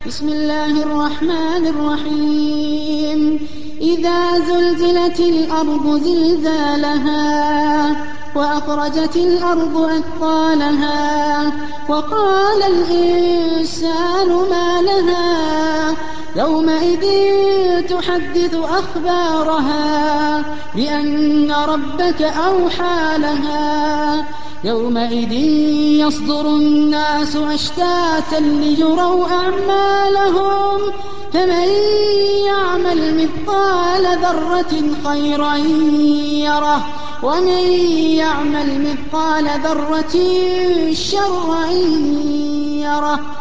بسم الله الرحمن الرحيم إذا زلزلت الأرض زلزالها وأخرجت الأرض أثقالها وقال الإنسان ما لها يومئذ تحدث أخبارها بأن ربك أوحى لها يومئذ يصدر الناس أشتاتا ليروا أعمالهم فمن يعمل مثقال ذرة خيرا يره ومن يعمل مثقال ذرة شرا يره